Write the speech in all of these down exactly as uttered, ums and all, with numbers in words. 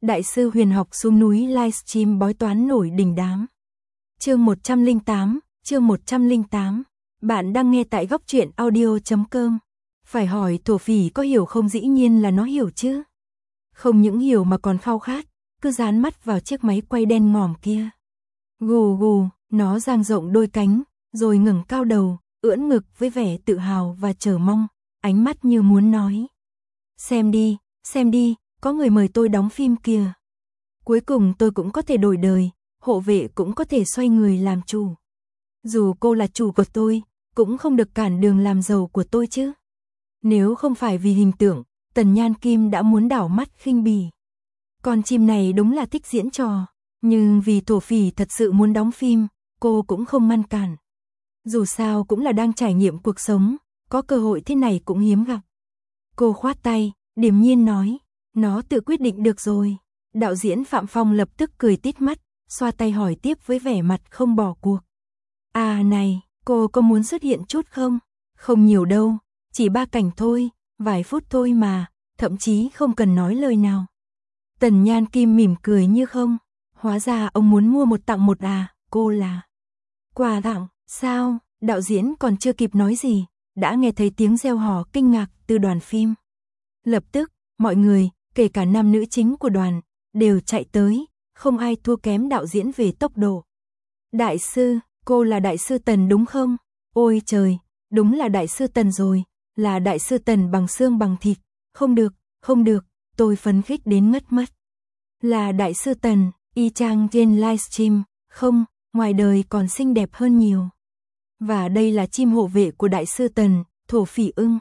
Đại sư huyền học xuống núi livestream bói toán nổi đình đám. Chương một trăm lẻ tám, chương một trăm lẻ tám. Bạn đang nghe tại góc truyện audio chấm com. Phải hỏi thổ phỉ có hiểu không, dĩ nhiên là nó hiểu chứ. Không những hiểu mà còn khao khát, cứ dán mắt vào chiếc máy quay đen ngòm kia. Gù gù, nó dang rộng đôi cánh, rồi ngẩng cao đầu, ưỡn ngực với vẻ tự hào và chờ mong, ánh mắt như muốn nói. Xem đi, xem đi, có người mời tôi đóng phim kìa. Cuối cùng tôi cũng có thể đổi đời, hộ vệ cũng có thể xoay người làm chủ. Dù cô là chủ của tôi, cũng không được cản đường làm giàu của tôi chứ. Nếu không phải vì hình tượng, Tần Nhan Kim đã muốn đảo mắt khinh bỉ. Con chim này đúng là thích diễn trò, nhưng vì thổ phỉ thật sự muốn đóng phim, cô cũng không ngăn cản. Dù sao cũng là đang trải nghiệm cuộc sống, có cơ hội thế này cũng hiếm gặp. Cô khoát tay, điềm nhiên nói, nó tự quyết định được rồi. Đạo diễn Phạm Phong lập tức cười tít mắt, xoa tay hỏi tiếp với vẻ mặt không bỏ cuộc. À này, cô có muốn xuất hiện chút không? Không nhiều đâu, chỉ ba cảnh thôi, vài phút thôi mà, thậm chí không cần nói lời nào. Tần Nhan Kim mỉm cười như không, hóa ra ông muốn mua một tặng một à, cô là quà tặng, sao? Đạo diễn còn chưa kịp nói gì, đã nghe thấy tiếng reo hò kinh ngạc từ đoàn phim. Lập tức, mọi người, kể cả nam nữ chính của đoàn, đều chạy tới, không ai thua kém đạo diễn về tốc độ. Đại sư, cô là đại sư Tần đúng không? Ôi trời, đúng là đại sư Tần rồi, là đại sư Tần bằng xương bằng thịt, không được, không được, tôi phấn khích đến ngất mất. Là đại sư Tần, y chang trên livestream, không, ngoài đời còn xinh đẹp hơn nhiều. Và đây là chim hộ vệ của đại sư Tần, thổ phỉ ưng.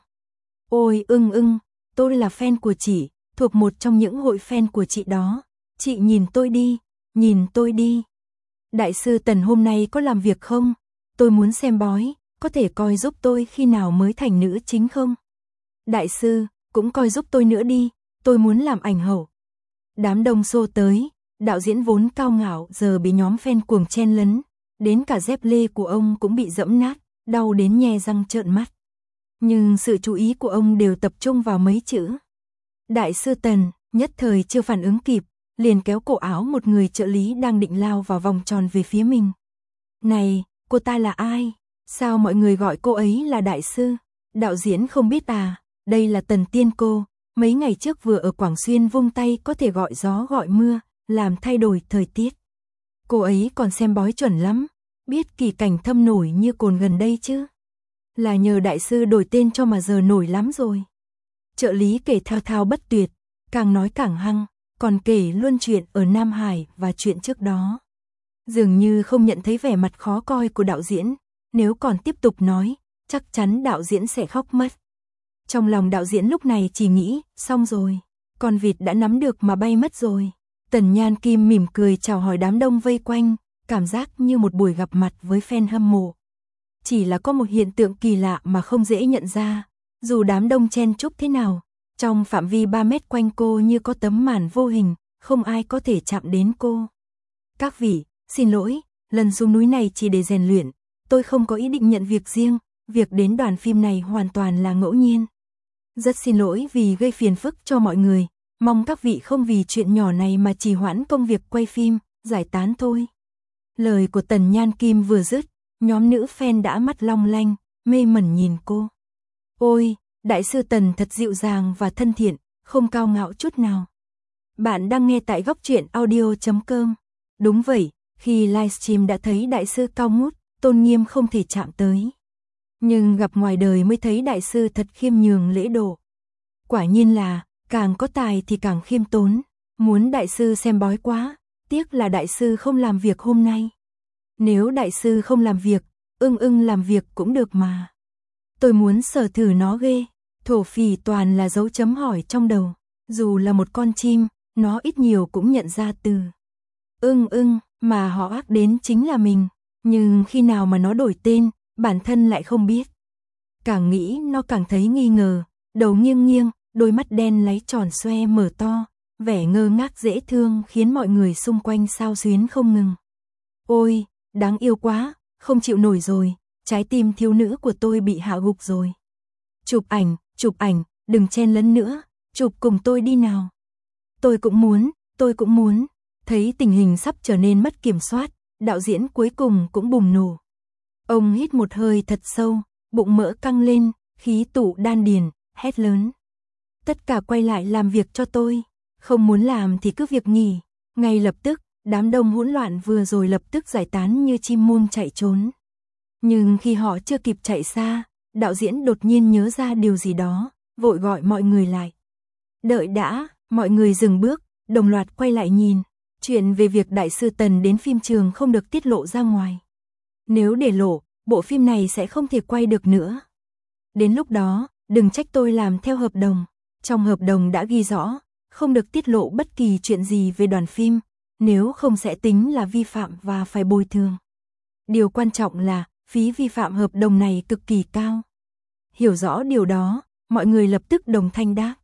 Ôi ưng ưng, tôi là fan của chị, thuộc một trong những hội fan của chị đó. Chị nhìn tôi đi, nhìn tôi đi. Đại sư Tần hôm nay có làm việc không? Tôi muốn xem bói, có thể coi giúp tôi khi nào mới thành nữ chính không? Đại sư, cũng coi giúp tôi nữa đi, tôi muốn làm ảnh hậu. Đám đông xô tới, đạo diễn vốn cao ngạo giờ bị nhóm fan cuồng chen lấn, đến cả dép lê của ông cũng bị dẫm nát, đau đến nhe răng trợn mắt. Nhưng sự chú ý của ông đều tập trung vào mấy chữ. Đại sư Tần, nhất thời chưa phản ứng kịp, liền kéo cổ áo một người trợ lý đang định lao vào vòng tròn về phía mình. Này, cô ta là ai? Sao mọi người gọi cô ấy là đại sư? Đạo diễn không biết à, đây là Tần Tiên Cô, mấy ngày trước vừa ở Quảng Xuyên vung tay có thể gọi gió gọi mưa, làm thay đổi thời tiết. Cô ấy còn xem bói chuẩn lắm, biết kỳ cảnh thâm nổi như cồn gần đây chứ. Là nhờ đại sư đổi tên cho mà giờ nổi lắm rồi. Trợ lý kể thao thao bất tuyệt, càng nói càng hăng, còn kể luôn chuyện ở Nam Hải và chuyện trước đó. Dường như không nhận thấy vẻ mặt khó coi của đạo diễn, nếu còn tiếp tục nói, chắc chắn đạo diễn sẽ khóc mất. Trong lòng đạo diễn lúc này chỉ nghĩ, xong rồi, con vịt đã nắm được mà bay mất rồi. Tần Nhan Kim mỉm cười chào hỏi đám đông vây quanh, cảm giác như một buổi gặp mặt với fan hâm mộ. Chỉ là có một hiện tượng kỳ lạ mà không dễ nhận ra, dù đám đông chen chúc thế nào, trong phạm vi ba mét quanh cô như có tấm màn vô hình, không ai có thể chạm đến cô. Các vị, xin lỗi, lần xuống núi này chỉ để rèn luyện, tôi không có ý định nhận việc riêng, việc đến đoàn phim này hoàn toàn là ngẫu nhiên. Rất xin lỗi vì gây phiền phức cho mọi người, mong các vị không vì chuyện nhỏ này mà trì hoãn công việc quay phim, giải tán thôi. Lời của Tần Nhan Kim vừa dứt, nhóm nữ fan đã mắt long lanh, mê mẩn nhìn cô. Ôi, đại sư Tần thật dịu dàng và thân thiện, không cao ngạo chút nào. Bạn đang nghe tại góc truyện audio chấm com. Đúng vậy, khi livestream đã thấy đại sư cao ngút, tôn nghiêm không thể chạm tới. Nhưng gặp ngoài đời mới thấy đại sư thật khiêm nhường lễ độ. Quả nhiên là, càng có tài thì càng khiêm tốn, muốn đại sư xem bói quá, tiếc là đại sư không làm việc hôm nay. Nếu đại sư không làm việc, ưng ưng làm việc cũng được mà. Tôi muốn sở thử nó ghê, thổ phỉ toàn là dấu chấm hỏi trong đầu, dù là một con chim, nó ít nhiều cũng nhận ra từ ưng ưng, mà họ ác đến chính là mình, nhưng khi nào mà nó đổi tên, bản thân lại không biết. Càng nghĩ nó càng thấy nghi ngờ, đầu nghiêng nghiêng, đôi mắt đen láy tròn xoe mở to, vẻ ngơ ngác dễ thương khiến mọi người xung quanh xao xuyến không ngừng. Ôi, đáng yêu quá, không chịu nổi rồi, trái tim thiếu nữ của tôi bị hạ gục rồi. Chụp ảnh, chụp ảnh, đừng chen lấn nữa, chụp cùng tôi đi nào. Tôi cũng muốn, tôi cũng muốn. Thấy tình hình sắp trở nên mất kiểm soát, đạo diễn cuối cùng cũng bùng nổ. Ông hít một hơi thật sâu, bụng mỡ căng lên, khí tụ đan điền, hét lớn. Tất cả quay lại làm việc cho tôi, không muốn làm thì cứ việc nghỉ. Ngay lập tức, đám đông hỗn loạn vừa rồi lập tức giải tán như chim muông chạy trốn. Nhưng khi họ chưa kịp chạy xa, đạo diễn đột nhiên nhớ ra điều gì đó, vội gọi mọi người lại. Đợi đã, mọi người dừng bước, đồng loạt quay lại nhìn. Chuyện về việc Đại sư Tần đến phim trường không được tiết lộ ra ngoài. Nếu để lộ, bộ phim này sẽ không thể quay được nữa. Đến lúc đó, đừng trách tôi làm theo hợp đồng. Trong hợp đồng đã ghi rõ, không được tiết lộ bất kỳ chuyện gì về đoàn phim, nếu không sẽ tính là vi phạm và phải bồi thường. Điều quan trọng là, phí vi phạm hợp đồng này cực kỳ cao. Hiểu rõ điều đó, mọi người lập tức đồng thanh đáp.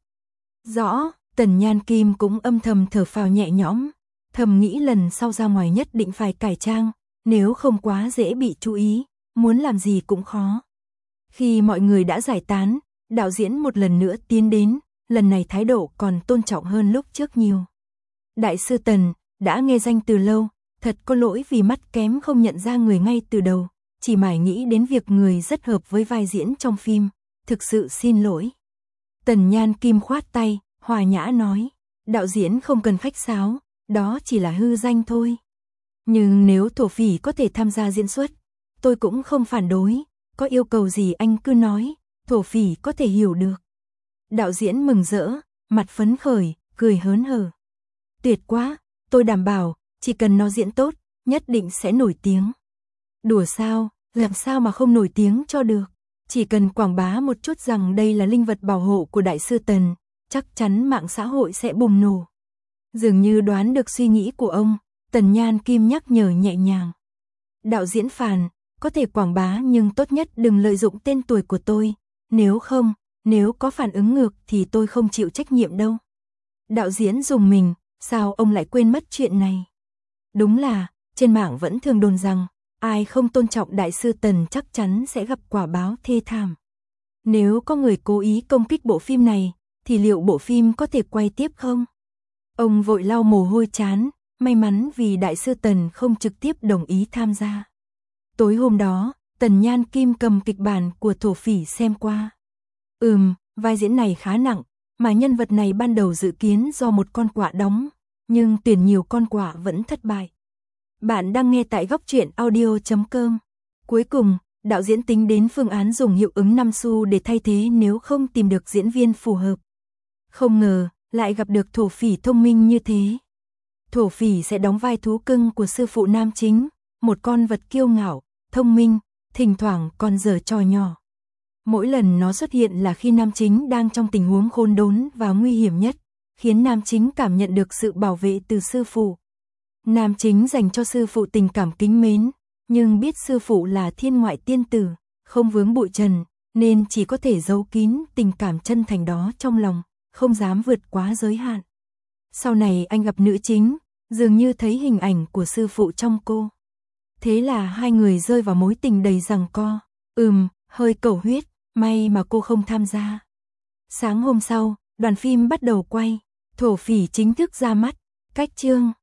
Rõ, Tần Nhan Kim cũng âm thầm thở phào nhẹ nhõm, thầm nghĩ lần sau ra ngoài nhất định phải cải trang, nếu không quá dễ bị chú ý, muốn làm gì cũng khó. Khi mọi người đã giải tán, đạo diễn một lần nữa tiến đến, lần này thái độ còn tôn trọng hơn lúc trước nhiều. Đại sư Tần, đã nghe danh từ lâu, thật có lỗi vì mắt kém không nhận ra người ngay từ đầu, chỉ mải nghĩ đến việc người rất hợp với vai diễn trong phim, thực sự xin lỗi. Tần Nhan Kim khoát tay, hòa nhã nói, đạo diễn không cần khách sáo, đó chỉ là hư danh thôi. Nhưng nếu Thổ Phỉ có thể tham gia diễn xuất, tôi cũng không phản đối, có yêu cầu gì anh cứ nói, Thổ Phỉ có thể hiểu được. Đạo diễn mừng rỡ, mặt phấn khởi, cười hớn hở. Tuyệt quá, tôi đảm bảo, chỉ cần nó diễn tốt, nhất định sẽ nổi tiếng. Đùa sao, làm sao mà không nổi tiếng cho được. Chỉ cần quảng bá một chút rằng đây là linh vật bảo hộ của Đại sư Tần, chắc chắn mạng xã hội sẽ bùng nổ. Dường như đoán được suy nghĩ của ông, Tần Nhan Kim nhắc nhở nhẹ nhàng. Đạo diễn Phàn, có thể quảng bá nhưng tốt nhất đừng lợi dụng tên tuổi của tôi, nếu không, nếu có phản ứng ngược thì tôi không chịu trách nhiệm đâu. Đạo diễn dùng mình, sao ông lại quên mất chuyện này? Đúng là, trên mạng vẫn thường đồn rằng, ai không tôn trọng Đại sư Tần chắc chắn sẽ gặp quả báo thê thảm. Nếu có người cố ý công kích bộ phim này, thì liệu bộ phim có thể quay tiếp không? Ông vội lau mồ hôi trán, may mắn vì Đại sư Tần không trực tiếp đồng ý tham gia. Tối hôm đó, Tần Nhan Kim cầm kịch bản của Thổ Phỉ xem qua. Ừm, vai diễn này khá nặng, mà nhân vật này ban đầu dự kiến do một con quạ đóng, nhưng tuyển nhiều con quạ vẫn thất bại. Bạn đang nghe tại góc truyện audio chấm com. Cuối cùng, đạo diễn tính đến phương án dùng hiệu ứng năm xu để thay thế nếu không tìm được diễn viên phù hợp. Không ngờ, lại gặp được Thổ Phỉ thông minh như thế. Thổ Phỉ sẽ đóng vai thú cưng của sư phụ nam chính, một con vật kiêu ngạo, thông minh, thỉnh thoảng còn giở trò nhỏ. Mỗi lần nó xuất hiện là khi nam chính đang trong tình huống khốn đốn và nguy hiểm nhất, khiến nam chính cảm nhận được sự bảo vệ từ sư phụ. Nam chính dành cho sư phụ tình cảm kính mến, nhưng biết sư phụ là thiên ngoại tiên tử, không vướng bụi trần, nên chỉ có thể giấu kín tình cảm chân thành đó trong lòng, không dám vượt quá giới hạn. Sau này anh gặp nữ chính, dường như thấy hình ảnh của sư phụ trong cô. Thế là hai người rơi vào mối tình đầy giằng co. Ừm, hơi cầu huyết, may mà cô không tham gia. Sáng hôm sau, đoàn phim bắt đầu quay, Thổ Phỉ chính thức ra mắt, cách chương.